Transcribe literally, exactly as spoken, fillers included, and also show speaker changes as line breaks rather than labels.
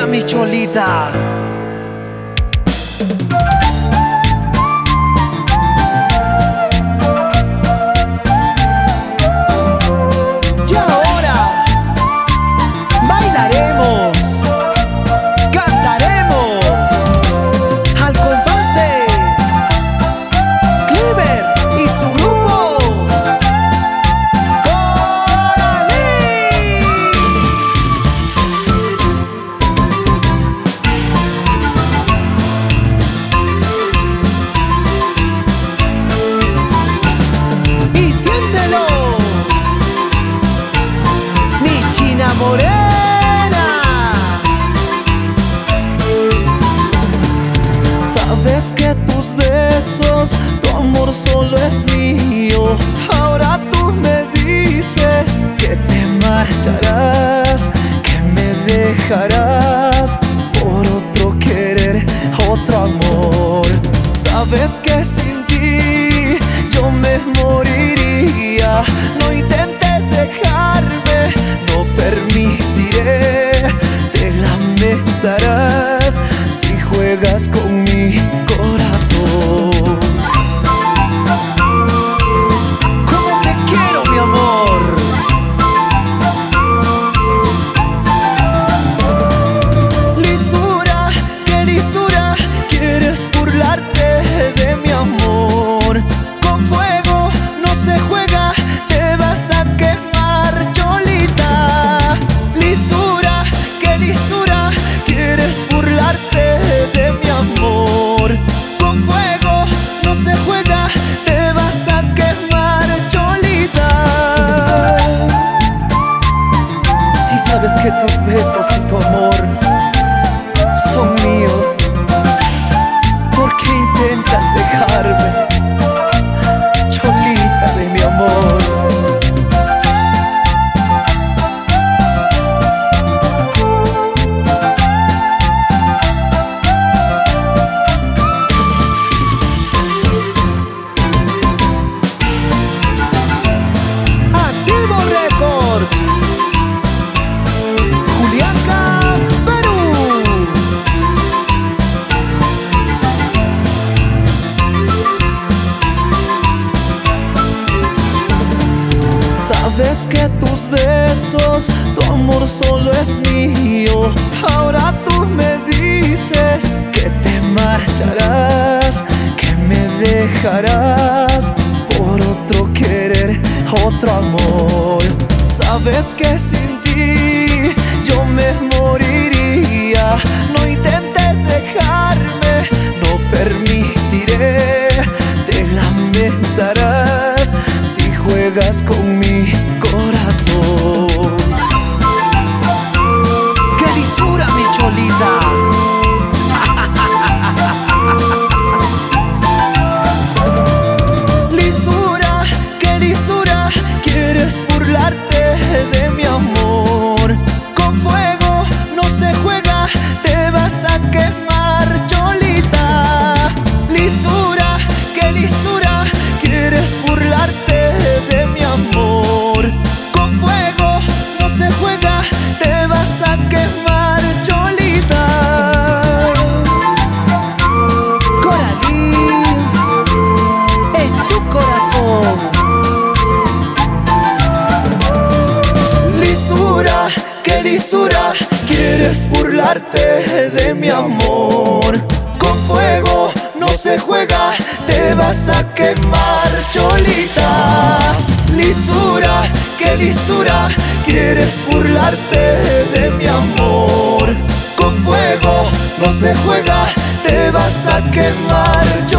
lisura, mi cholita. Y ahora bailaremos, cantaremos al compás de Cleaver y su grupo Coralí. Y siéntelo, mi china morena. Sabes que tus besos, tu amor solo es mío. Ahora tú me dices que te marcharás, que me dejarás por otro querer, otro amor. Sabes que sin ti yo me moriría. No intentes dejarme, no permitiré. Te lamentarás si juegas con mi corazón. ¿Cómo te quiero, mi amor? Lisura, qué lisura, quieres burlarte de mi amor. Con fuego no se juega, te vas a quemar, cholita. Lisura, qué lisura, quieres burlarte de mi amor. Con fuego no se juega, te vas a quemar, cholita. Si sabes que tus besos y tu amor son míos, ¿por qué intentas dejarme, cholita de mi amor? Activo Records, Juliaca, Perú. Sabes que tus besos, tu amor solo es mío. Ahora tú me dices que te marcharás, que me dejarás por otro querer, otro amor. Sabes que sin ti yo me moriría. No intentes dejarme, no permitiré. Te lamentarás si juegas con mi corazón. ¡Qué lisura, mi cholita! Lisura, qué lisura, quieres burlarte de mi amor. Con fuego no se juega, te vas a quemar, cholita. Lisura, qué lisura, quieres burlarte de mi amor. Con fuego no se juega, te vas a quemar, cholita. Coralí, en tu corazón. Lisura, qué lisura, quieres burlarte de mi amor. Con fuego no se juega, te vas a quemar, cholita. Lisura, qué lisura, quieres burlarte de mi amor. Con fuego no se juega, te vas a quemar,